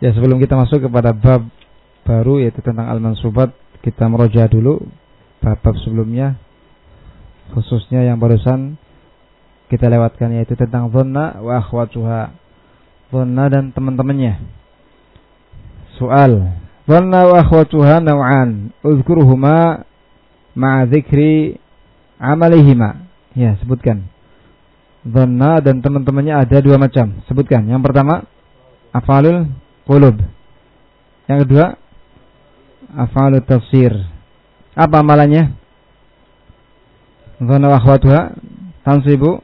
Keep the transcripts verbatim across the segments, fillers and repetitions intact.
Ya, sebelum kita masuk kepada bab baru yaitu tentang al-mansubat, kita meroja dulu bab-bab sebelumnya, khususnya yang barusan kita lewatkan, yaitu tentang dhanna wa akhwatuha, dhanna dan teman-temannya. Soal dhanna wa akhwatuha naw'an uzkuruhuma ma'a dzikri amalihima. Ya, sebutkan. Dhanna dan teman-temannya ada dua macam. Sebutkan. Yang pertama, af'alul qulub. Yang kedua, af'alut tafsir. Apa amalannya? Dhanna wa akhwatuha tansibu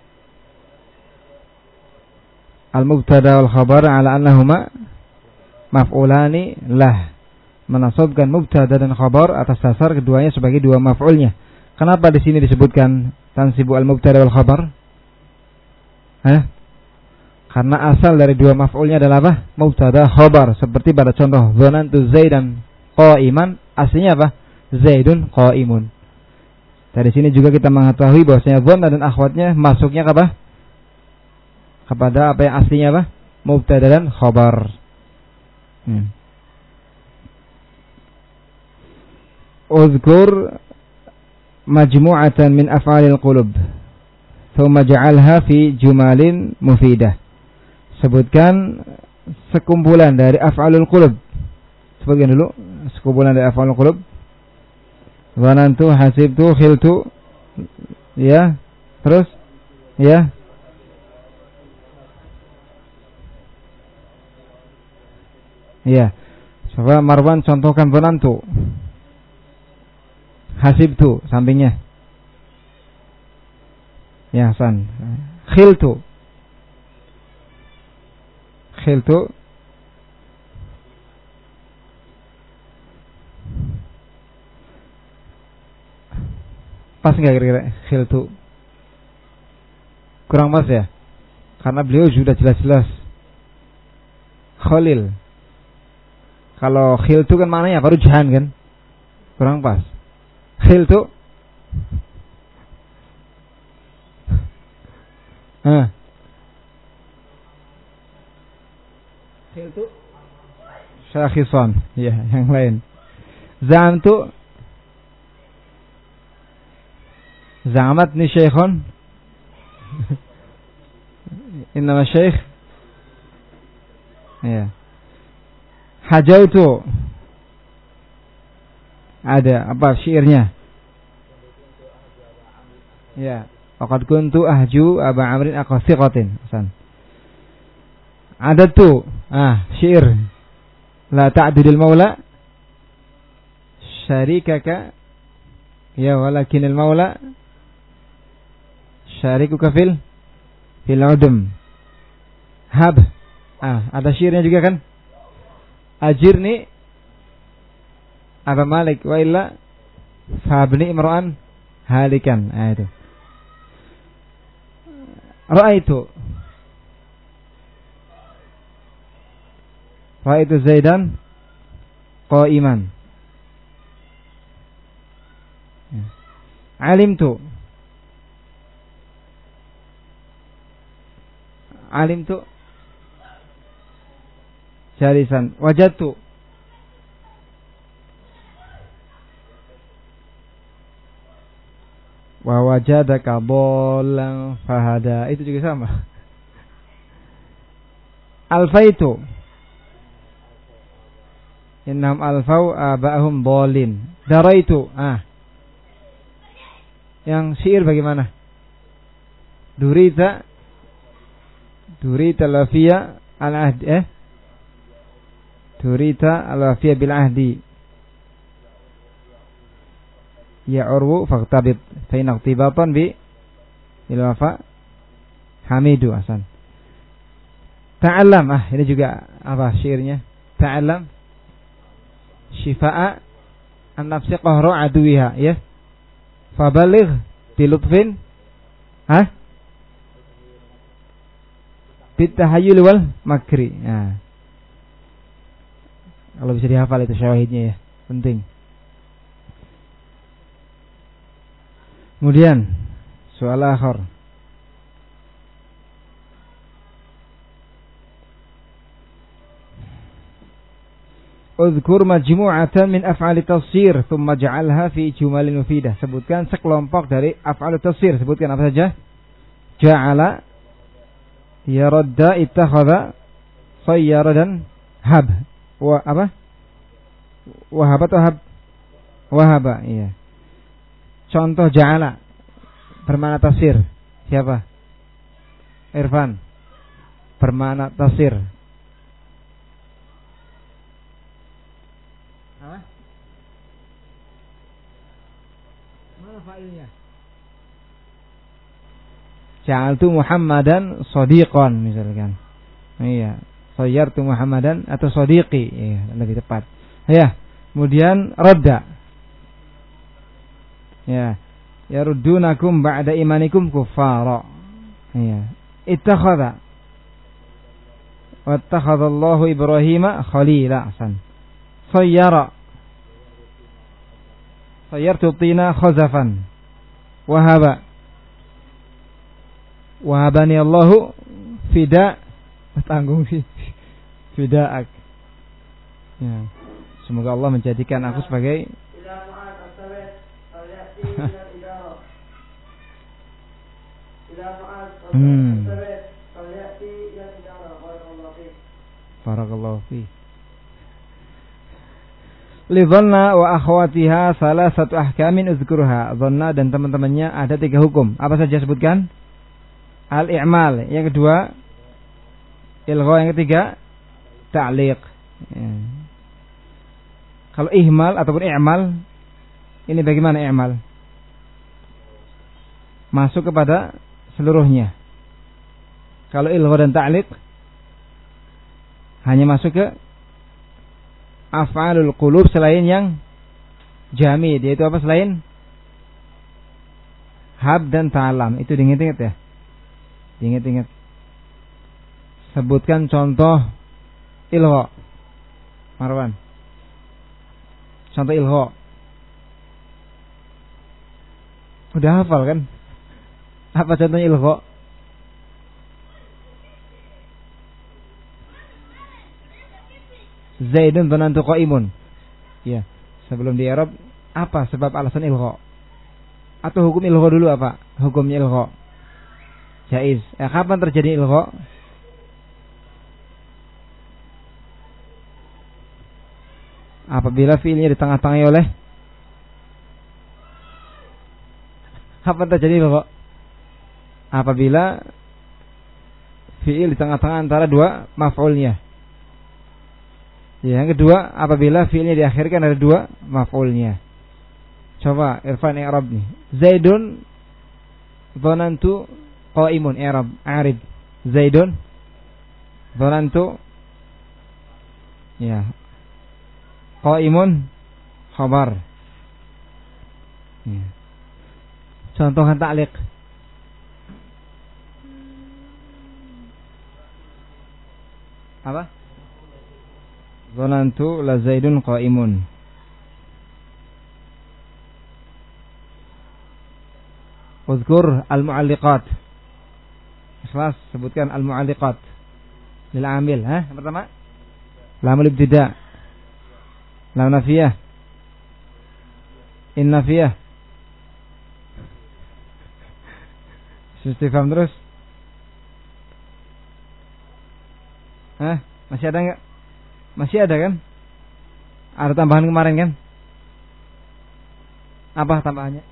al-mubtada wal khabar ala annahuma maf'ulani lah. Menasabkan mubtada dan khabar atas dasar keduanya sebagai dua maf'ulnya. Kenapa di sini disebutkan tansibu al-mubtada wal khabar? Hah? Karena asal dari dua maf'ulnya adalah apa? Mubtada khabar. Seperti pada contoh dhanantu Zaidan qa'iman, aslinya apa? Zaidun qa'imun. Dari sini juga kita mengetahui bahwasanya dhanna dan akhwatnya masuknya ke apa? Kepada apa yang aslinya apa? Mubtada dan khabar. Hmm. Uzkur majmu'atan min af'alil qulub thumma ja'alha fi jumalin mufidah. Sebutkan sekumpulan dari af'alul qulub. Sebutkan dulu sekumpulan dari af'alul qulub. Dhanantu, hasibtu, khiltu. Ya, terus ya. Ya. Coba Marwan contohkan dhanantu. Hasibtu sampingnya. Ya, Hasan. Khiltu. Khiltu. Pas enggak kira-kira khiltu? Kurang pas ya? Karena beliau sudah jelas-jelas Khalil. Kalau khiltu kan maknanya apa? Rujahan kan? Kurang pas. Khiltu. Ah. Khiltu syakhisan. Ya, yang lain. Zamtu. Zamatni syekhun. Innama syekh. Ya. Hajautu. Ada apa syairnya? Ya. Faqad kuntu ahju Aba Amrin aqsiqatin. Hasan. Adatu. Ah, syair. La ta'dudil maula syarikaka. Ya, walakinil maula syarikuka fil fil udum. Hab. Ah, ada syairnya juga kan? Ajirni Aba Malik wa illa fabni imra'an halikan. Ah, itu. Ra'aitu Ra'aitu Zaidan qa'iman. Alimtu Alimtu jalisan. Wajadtu wa wajadaka dhallan fahada. Itu juga sama. Alfaitu innahum alfau aba'ahum dhalin. Daraitu. Ah, yang syair bagaimana? Durita Durita lafiya al-ahdi. Eh Durita al-lafiya bil-ahdi. Ya urwu faqtabit faina iqtibatan bi ilwafa hamidu. Hasan. Ta'allam. Ah, ini juga apa syairnya? Ta'allam shifa'a an-nafsi qahra aduwiha. Ya. Fabaligh bilutfin. Hah? Bitahayyul wal makri. Nah. Kalau bisa dihafal itu syawahidnya ya, penting. Kemudian soal akhir. Udhkur majmu'atan min af'ali tafsir thumma ja'alha fi jumalin mufidah. Sebutkan sekelompok dari af'al tafsir. Sebutkan apa saja? Ja'ala, yaradda, ittakhadha, sayyara dan hab. Wa apa? Wahaba atau hab? Wahaba, iya. Contoh ja'ala bermakna tafsir. Siapa? Irfan. Bermakna tafsir. Apa? Mana fa'ilnya? Ja'altu Muhammadan shadiqan misalkan. Iya, sayyartu Muhammadan atau shadiqi, iya, lebih tepat. Ya, kemudian radda. Ya, yaruddunakum ba'da imanikum kuffara. Iya, ittakhadha. Wattakhadallahu Ibrahima khalila. Ahsan. Sayyara, sayyartu tina khazafan. Wahaba, wahabani Allahu fida, tanggung fida'ak. Ya, semoga Allah menjadikan aku sebagai hmm. Barakallahu fi. Li dhanna wa akhwatiha salah satu ahkamin uzkurha. Dhanna dan teman-temannya ada tiga hukum. Apa saja sebutkan? Al-i'mal. Yang kedua ilgha. Yang ketiga ta'liq. Ya. Kalau ihmal ataupun i'mal, ini bagaimana i'mal? Masuk kepada seluruhnya. Kalau ilgha dan ta'liq hanya masuk ke af'alul qulub selain yang jamid, yaitu apa selain hab dan ta'lam. Itu diingat-ingat ya. Diingat-ingat. Sebutkan contoh ilgha. Marwan. Contoh ilgha. Udah hafal kan? Apa contohnya ilgha? Zaidun dhanantu qa'imun. Ya, sebelum di i'rab apa sebab alasan ilgha? Atau hukum ilgha dulu apa? Hukumnya ilgha. Jaiz. Eh, kapan terjadi ilgha? Apabila fiilnya di tengah-tengah oleh kapan terjadi ilgha? Apabila fiil di tengah-tengah antara dua maf'ulnya. Yang kedua, apabila fiilnya diakhirkan ada dua maf'ulnya. Coba Irfan i'rab nih. Zaidun dhanantu qa'imun. I'rab, a'rib. Zaidun dhanantu, ya, qa'imun khabar. Ya. Contohkan ta'liq. Apa? Dhanantu la Zaidun qa'imun. Uzkur al-mu'alliqat. Ikhlas, sebutkan al-mu'alliqat lil amil, ha? Yang pertama lamul ibtida, lam nafiyah, in nafiyah. Istifham terus. Hah? Masih ada enggak? Masih ada kan? Ada tambahan kemarin kan? Apa tambahannya?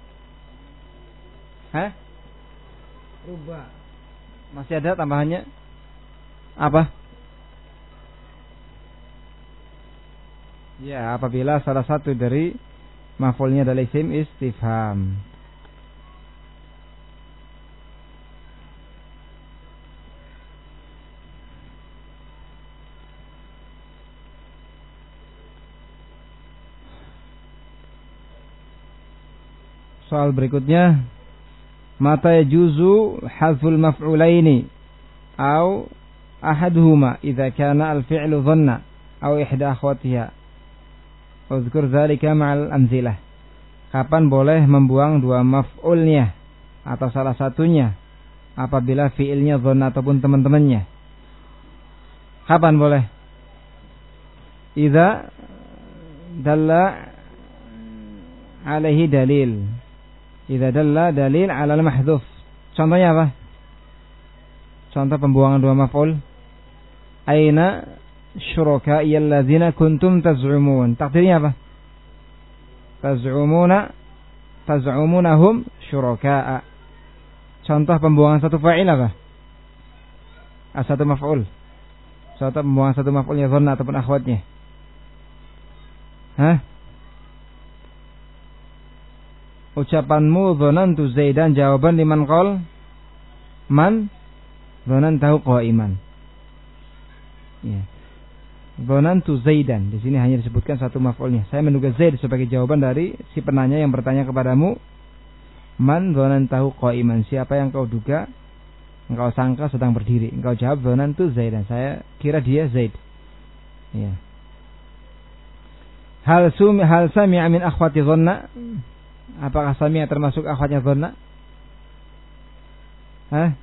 Hah? Rubah. Masih ada tambahannya? Apa? Ya, apabila salah satu dari maf'ulnya adalah isim istifham. Soal berikutnya, mata yajuzu hazful maf'ulaini au ahaduhuma idza kana al-fi'lu dhanna au ihda akhwatiha. Uzkur dzalika ma'al amzilah. Kapan boleh membuang dua maf'ulnya atau salah satunya apabila fi'ilnya dhanna ataupun teman-temannya? Kapan boleh? idza dalla alaihi dalil. Idza dalla dalil ala al-mahdhuf. Contohnya apa? Contoh pembuangan dua maf'ul. Aina syuraka'i alladzina kuntum taz'umun. Takdirnya apa? Taz'umuna taz'umunahum syuraka'a. Contoh pembuangan satu fa'il apa? Ah, satu maf'ul. Contoh pembuangan satu maf'ulnya dhanna ataupun akhwatnya. Hah? Ucapanmu dhanantu Zaidan, jawaban liman qol man dhanantahu qa'iman. Ya. Dhanantu Zaidan, di sini hanya disebutkan satu maf'ulnya. Saya menduga Zaid sebagai jawaban dari si penanya yang bertanya kepadamu, man dhanantahu qa'iman, siapa yang kau duga, engkau sangka sedang berdiri. Engkau jawab dhanantu Zaidan, saya kira dia Zaid. Ya. Hal sumi hal sami'a min akhwati dhanna? Apakah sami'a termasuk akhwatnya dhanna? Hah?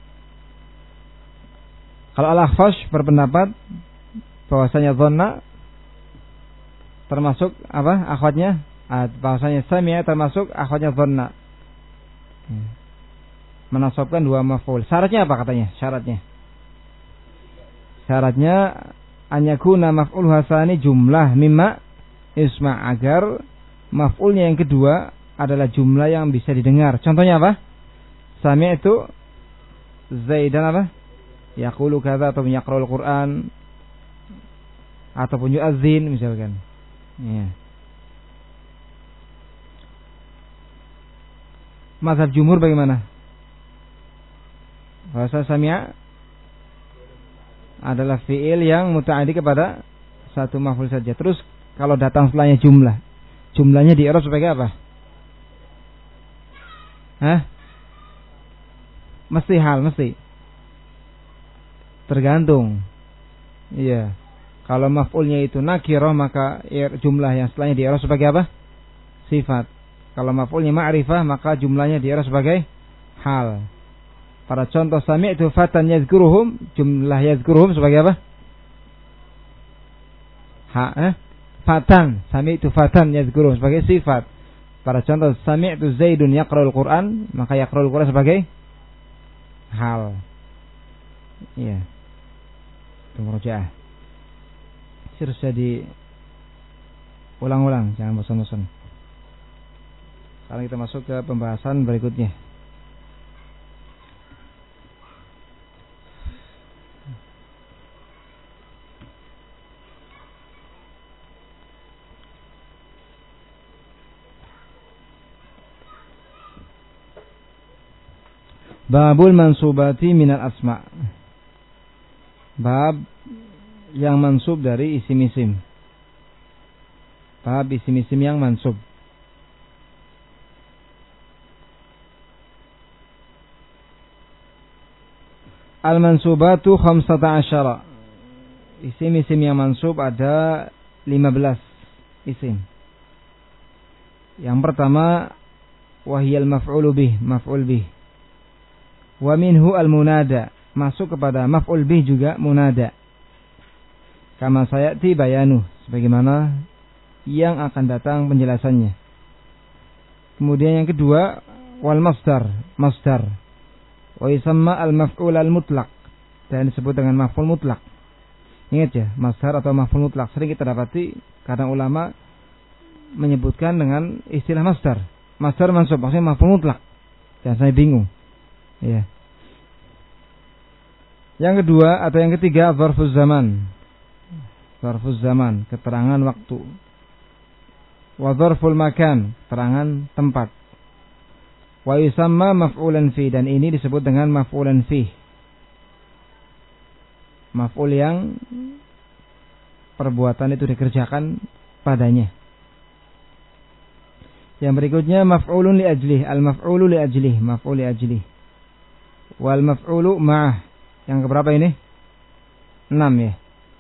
Kalau Al-Akhfash berpendapat bahwasanya dhanna termasuk apa? Akhwatnya, ah, bahwasanya sami'a termasuk akhwatnya dhanna. Menasabkan dua maf'ul. Syaratnya apa katanya? Syaratnya. Syaratnya an yakuna maf'ul hasani jumlah mimma isma, agar maf'ulnya yang kedua adalah jumlah yang bisa didengar. Contohnya apa? Sami'tu Zaidan apa? Yaqulu kadza atau yaqra'ul Qur'an ataupun yu'adzin misalkan. Ya. Mazhab jumhur bagaimana? Bahasa sami'a adalah fi'il yang muta'addi kepada satu maf'ul saja. Terus kalau datang setelahnya jumlah, jumlahnya di i'rab sebagai apa? Hah? Mesti hal, mesti. Tergantung. Iya. Kalau maf'ulnya itu nakirah, maka jumlah yang setelahnya di i'rab sebagai apa? Sifat. Kalau maf'ulnya ma'rifah, maka jumlahnya di i'rab sebagai hal. Pada contoh sami'tu fatan yazkuruhum, jumlah yazkuruhum sebagai apa? Ha, eh? Fatan, sami'tu fatan yazkuruhum sebagai sifat. Pada contoh sami'tu Zaidun yaqra'ul Qur'an, maka yaqra'ul Qur'an sebagai hal. Iya. Itu murojaah. Harus jadi ulang-ulang, jangan bosan-bosan. Sekarang kita masuk ke pembahasan berikutnya. Babul mansubati minal asma. Bab yang mansub dari isim-isim. Bab isim-isim yang mansub. Al-mansubatu khamsata asyara. Isim-isim yang mansub ada lima belas isim. Yang pertama wahiyal maf'ulu bih, maf'ul bih. Wa minhu al-munada, masuk kepada maf'ul bih juga munada. Kama sayati bayanu, sebagaimana yang akan datang penjelasannya. Kemudian yang kedua wal masdar, masdar. Wa yusamma al-maf'ul al-mutlaq, dan disebut dengan maf'ul mutlak. Ingat ya, masdar atau maf'ul mutlak sering kita dapati karena ulama menyebutkan dengan istilah masdar. Masdar mansub, maksudnya maf'ul mutlak. Jangan saya bingung. Ya. Yang kedua atau yang ketiga dzarfuz zaman. Dzarfuz zaman, keterangan waktu. Wa dzarful makan, keterangan tempat. Wa yusamma maf'ulan fi, dan ini disebut dengan maf'ulan fi. Maf'ul yang perbuatan itu dikerjakan padanya. Yang berikutnya maf'ulun li ajlih, al-maf'ulu li ajlih, maf'ul li ajlih. Wal maf'ulu ma'ah. Yang keberapa ini? enam ya.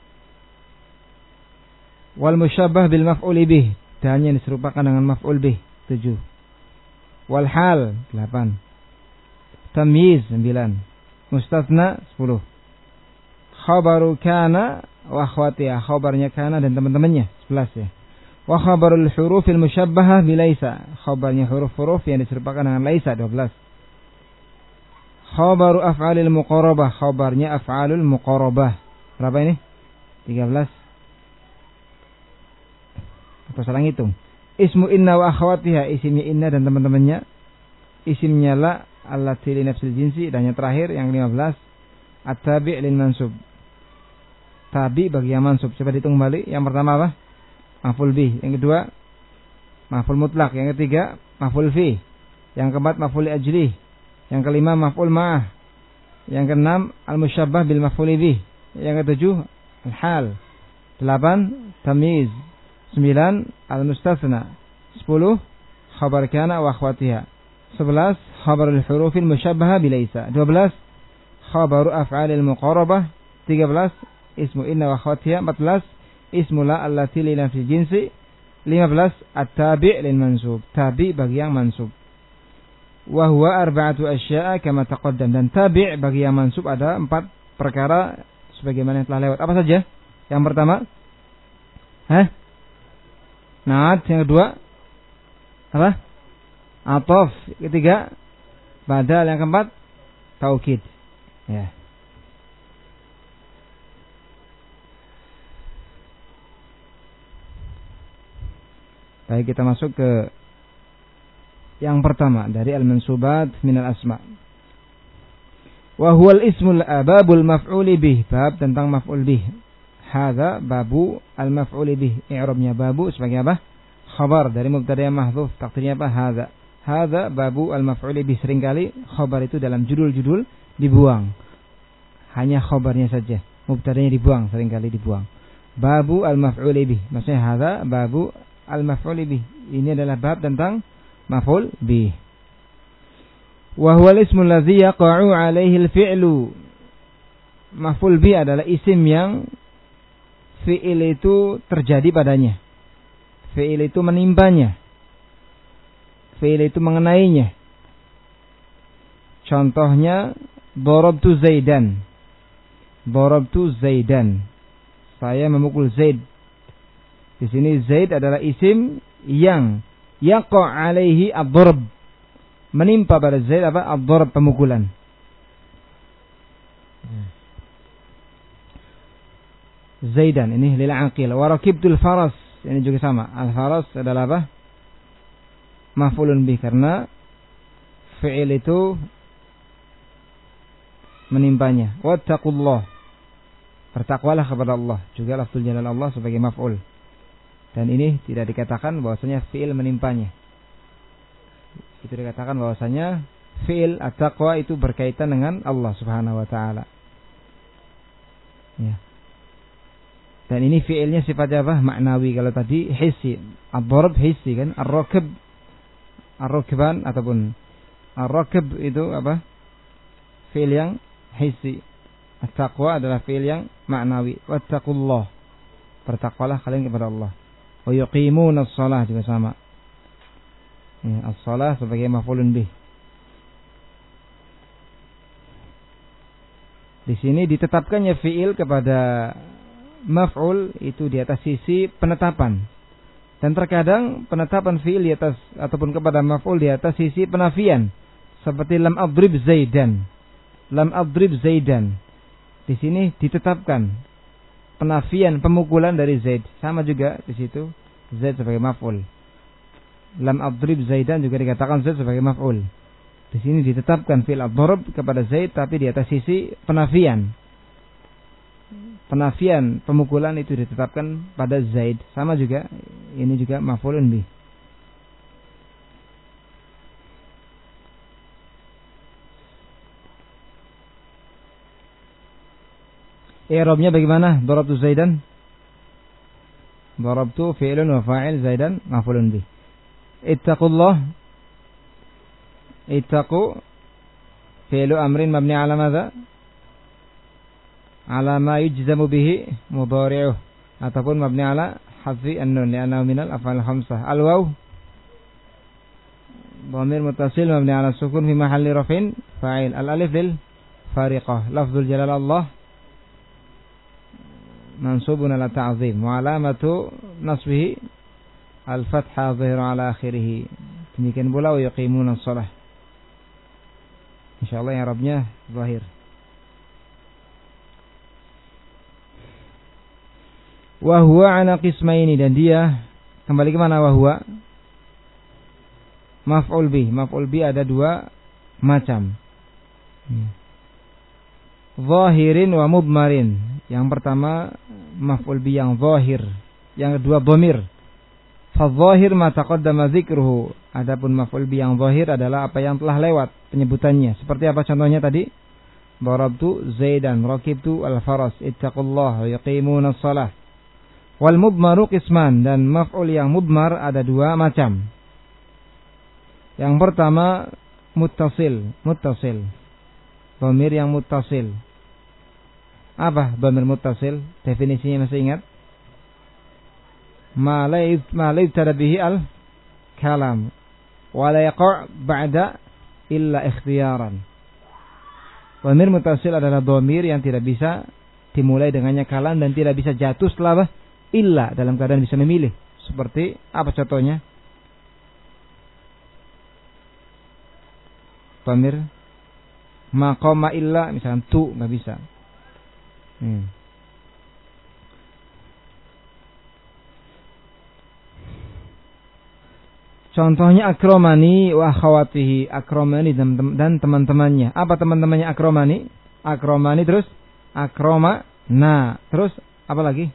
Wal musyabbah bil maf'uli bih, dan yang diserupakan dengan maf'ul bih, tujuh. Wal hal, delapan. Tamyiz, sembilan. Mustatsna, sepuluh. Khabaru kana wa akhwatiha, khabarnya kana dan teman-temannya. sebelas ya. Wa khabarul hurufil musyabbahah bi laisa, khabarnya huruf-huruf yang diserupakan dengan laisa. dua belas. Khabaru af'alil muqarabah, khabarnya af'alul muqarabah. Berapa ini? tiga belas. Atau salah ngitung. Ismu inna wa akhwatiha, isimnya inna dan teman-temannya. Isimnya la allati li nafsil jinsi, dan yang terakhir yang lima belas at-tabi' lil mansub. Tabi bagi yang mansub. Coba dihitung kembali. Yang pertama apa? Maf'ul bih. Yang kedua maf'ul mutlak. Yang ketiga maf'ul fi. Yang keempat maf'ul ajli. Yang kelima maf'ul ma'ah. Yang keenam al-musyabbah bil maf'ul bih. Yang ketujuh al-hal. Delapan tamyiz. Sembilan al-mustatsna. Sepuluh khabar kana wa akhwatiha. Sebelas khabarul hurufil musyabbaha bilaisa. Dua belas khabaru af'alil muqarabah. Tiga belas ismu inna wa akhwatiha. Empat belas ismu la allati li nafsi jinsi. Lima belas at-tabi' lil mansub. Tabi bagi yang mansub. Wa huwa arba'atu asya'a kama taqaddam. Dan tabi' bagi yang mansub ada empat perkara sebagaimana yang telah lewat. Apa saja? Yang pertama, hah? Naat. Yang kedua, apa? Atof. Ketiga, badal. Yang keempat, taukid. Ya. Baik, kita masuk ke yang pertama dari al-mansubat minal asma. Wa huwal ismul babul maf'uli bih, bab tentang maf'ul bih. Hadza babu al-maf'uli bih. I'rabnya babu sebagai apa? Khabar dari mubtada yang mahdzuf. Takdirnya apa? Hadza. Hadza babu al-maf'uli bih. Seringkali khabar itu dalam judul-judul dibuang. Hanya khabarnya saja. Mubtadanya dibuang, seringkali dibuang. Babu al-maf'uli bih. Maksudnya hadza babu al-maf'uli bih. Ini adalah bab tentang maf'ul bih. Wa huwa al-ismu alladhi yaqa'u 'alaihi al-fi'lu. Maf'ul bih adalah isim yang fi'il itu terjadi padanya. Fi'il itu menimpanya. Fi'il itu mengenainya. Contohnya darabtu Zaidan. Darabtu Zaidan. Saya memukul Zaid. Di sini Zaid adalah isim yang yaqa' alaihi ad-darb. Menimpa pada Zaid apa? Ad-darb, pemukulan. Zaidan ini lil aqil. Wa rakibtul faras, ini juga sama. Al-faras adalah apa? Maf'ulun bih, karena fi'il itu menimpanya. Wattaqullah, bertakwalah kepada Allah. Juga lafzul jalal Allah sebagai maf'ul. Dan ini tidak dikatakan bahwasanya fi'il menimpanya. Itu dikatakan bahwasanya fi'il at-taqwa itu berkaitan dengan Allah Subhanahu wa taala. Ya. Dan ini fi'ilnya sifatnya apa? Maknawi. Kalau tadi hissi, ad-darb hissi kan, ar-rakib, ar-rakban ataupun ar-rakib itu apa? Fi'il yang hissi. At-taqwa adalah fi'il yang maknawi. Wattaqullah, bertakwalah kalian kepada Allah. Wa yuqimuna as-shalah juga sama. Ya, as-shalah sebagai maf'ulun bih. Di sini ditetapkannya fi'il kepada maf'ul itu di atas sisi penetapan. Dan terkadang penetapan fi'il di atas ataupun kepada maf'ul di atas sisi penafian. Seperti lam adrib Zaidan. Lam adrib Zaidan. Di sini ditetapkan penafian pemukulan dari Zaid. Sama juga di situ Zaid sebagai maf'ul. Lam adrib Zaidan juga dikatakan Zaid sebagai maf'ul. Di sini ditetapkan fi'il ad-darb kepada Zaid tapi di atas sisi penafian. Penafian pemukulan itu ditetapkan pada Zaid. Sama juga ini juga maf'ulun bih. I'rabnya bagaimana? Darabtu Zaidan. Darabtu fi'lun wa fa'il, Zaidan maf'ulun bih. Ittaqullah. Ittaqu fi'lu amrin mabni ala madza? Ala ma yujzamu bihi mudhari'uh, ataupun mabni ala hadfi an-nun li'annahu minal af'al khamsah. Al-waw dhamir muttasil mabni ala sukun fi mahalli raf'in fa'il. Al-alif lil fariqah. Lafzul jalal Allah mansubun ala ta'zim wa alamatu nasbihi al-fathah dhahir ala akhirih. Demikian pula wa yuqimuna shalah. Insyaallah yang Arabnya zahir. Wa huwa ala qismaini, dan dia kembali ke mana wa huwa? Maf'ul bih. Maf'ul bih ada dua macam. Zahirin wa mudmarin. Yang pertama maf'ul bih yang zahir, yang kedua dhamir. Fadh-dhahir ma taqaddama dzikruhu. Adapun maf'ul bih yang zahir adalah apa yang telah lewat penyebutannya. Seperti apa contohnya tadi? Darabtu Zaidan, rakibtu al-faras, ittaqullaha wa yuqimuna shalah. Wal mudmaru qisman, dan maf'ul yang mudmar ada dua macam. Yang pertama muttasil, muttasil. Dhamir yang muttasil. Apa dhamir muttasil? Definisinya masih ingat? Ma la ma la yubtada bihi al kalam wa la yaqa' ba'da illa ikhtiyaran. Dhamir muttasil adalah dhamir yang tidak bisa dimulai dengannya kalam dan tidak bisa jatuh setelah illa, dalam keadaan bisa memilih. Seperti apa contohnya? Dhamir maqama illa, misalnya tu, nggak bisa. Hmm. Contohnya akramani wa akhawatihi. Akramani dan teman-temannya. Apa teman-temannya akramani? Akramani terus akrama na. Terus apa lagi?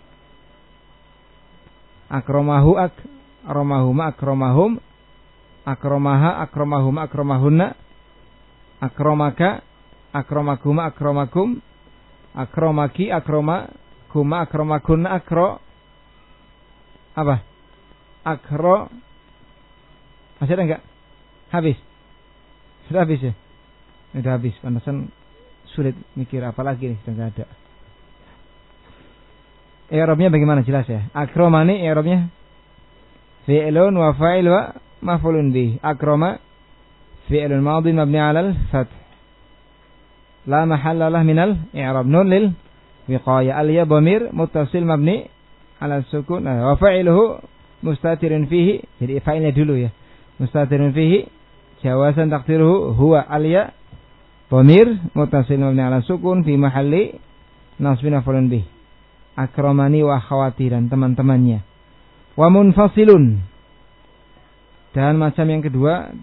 Akramahu ak akramahuma akramahum akramaha akramahuma akramahunna akramaka akramakuma akramakum akramaki akramakuma akramakunna akro apa? Akro. Masih ada enggak? Habis. Sudah habis ya? Sudah habis. Pantasan sulit mikir apa lagi nih, sudah enggak ada. I'rabnya bagaimana, jelas ya? Akramani i'rabnya fi'lun wa fa'il wa maf'ulun bih. Akrama fi'lun madhi mabni 'alal fath. La mahalla lahu minal i'rab. Nun lil wiqaya. Al ya dhamir muttasil mabni 'ala sukun. Wa fa'iluhu mustatirun fihi. Jadi fa'ilnya dulu ya. Mustatirun fihi jawazan taqdiruhu huwa al ya dhamir muttasil mabni 'ala sukun fi mahalli nasbin maf'ulun bih. Akramani wa akhawati, dan teman-temannya. Wa munfasilun, dan macam yang kedua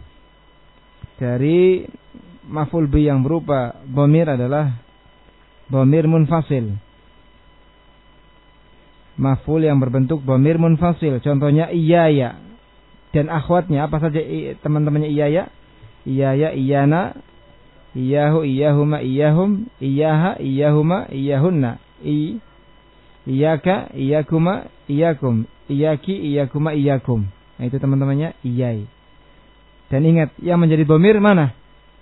dari maf'ul bih yang berupa dhamir adalah dhamir munfasil. Maf'ul yang berbentuk dhamir munfasil. Contohnya iyaya dan akhwatnya. Apa saja teman-temannya iyaya? Iyaya, iyana, iyahu, iyahuma, iyahum, iyaha, iyahuma, iyahunna. I Iyaka, iyakuma, iyakum, iyaki, iyakuma, iyakum. Nah, itu teman-temannya iyai. Dan ingat, yang menjadi dhamir mana?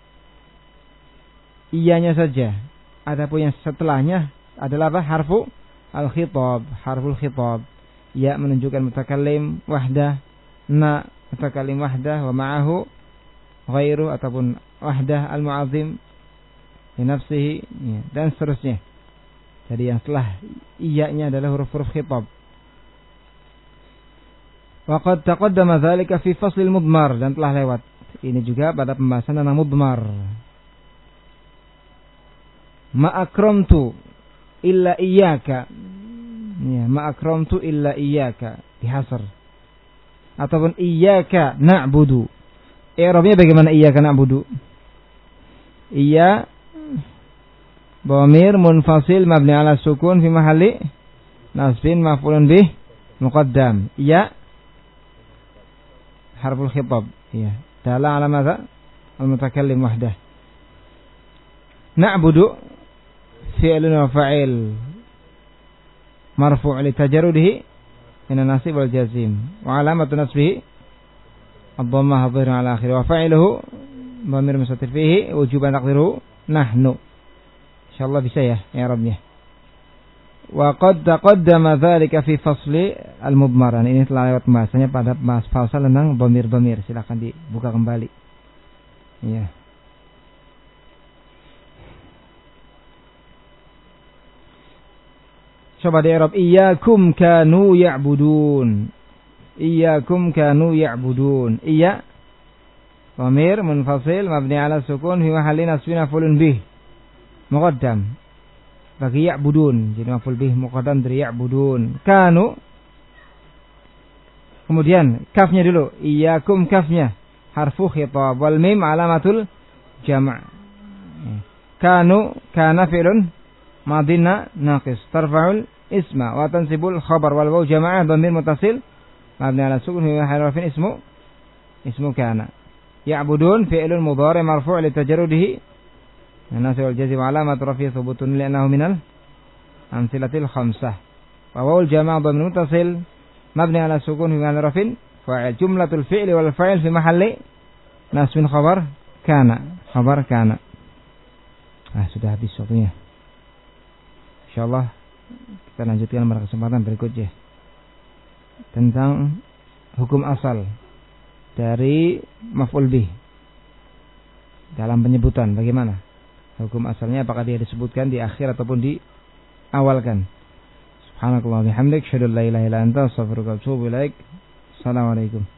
Iyanya saja. Adapun yang setelahnya adalah apa? Harfu al-khitab, harful khitab. Ya menunjukkan mutakallim wahdah, na mutakallim wahdah, wa ma'ahu ghairu ataupun wahdah al-mu'azzim li nafsihi, ya, dan seterusnya. Jadi yang setelah iyanya adalah huruf-huruf khitab. Wa qad taqaddama dzalika fi faslil mudmar, dan telah lewat ini juga pada pembahasan tentang mudmar. Ma akramtu illa iyyaka. Ya, ma akramtu illa iyyaka dihasr. Ataupun iyyaka na'budu. I'rabnya bagaimana iyyaka na'budu? Iya dhamir munfasil mabni 'ala sukun fi mahalli nasbin maf'ulun bih muqaddam. Ya harful khitab, ya, dalla 'ala madza? Al-mutakallim wahdah. Na'budu fi'lun wa fa'il marfu' li tajarrudihi min an-nasib wal jazim wa 'alamatu nasbihi ad-dhammah adh-dhahira 'ala akhir wa fa'iluhu dhamir mustatir fihi wujuban taqdiruhu nahnu. Insyaallah bisa ya i'rabnya. Wa qad taqaddama dzalika fi fasli al-mudmaran. Ini telah lewat bahasanya pada bahas fasal tentang dhamir-dhamir. Silakan dibuka kembali. Iya. Coba di Arab, iyyakum kanu ya'budun. Iyyakum kanu ya'budun. Iya dhamir munfasil mabni ala sukun fi mahalli nasbin maf'ulun bih muqaddam. Bagi ya'budun, jadi maf'ul bih muqaddam dari ya'budun. Kanu, kemudian kafnya dulu, iyyakum kafnya harfu khitab wal mim alamatul jama'. Kanu kana fi'lun madina naqis tarfa'ul isma wa tansibul khabar wal waw jama'ah dhamir muttasil mabni ala sukun fi mahalli raf'in ismu ismu kana. Ya'budun fi'lun mudhari' marfu' li tajarrudihi an-nasb wal jazm alamat rafi' thubutun li'annahu minal amsilatil khamsah. Wa wawul jama' dhamir muttasil mabni ala sukun fi mahalli raf'in fa'il. Jumlatul fi'li wal fa'il fi mahalli nasbin khabar kana. Khabar kana. Ah, sudah habis waktunya. Insyaallah kita lanjutkan pada kesempatan berikutnya tentang hukum asal dari maf'ul bih dalam penyebutan. Bagaimana hukum asalnya, apakah dia disebutkan di akhir ataupun di awalkan. Subhanakallah bihamdik, asyhadu an la ilaha illa anta, astaghfiruka wa atubu ilaik. Assalamualaikum.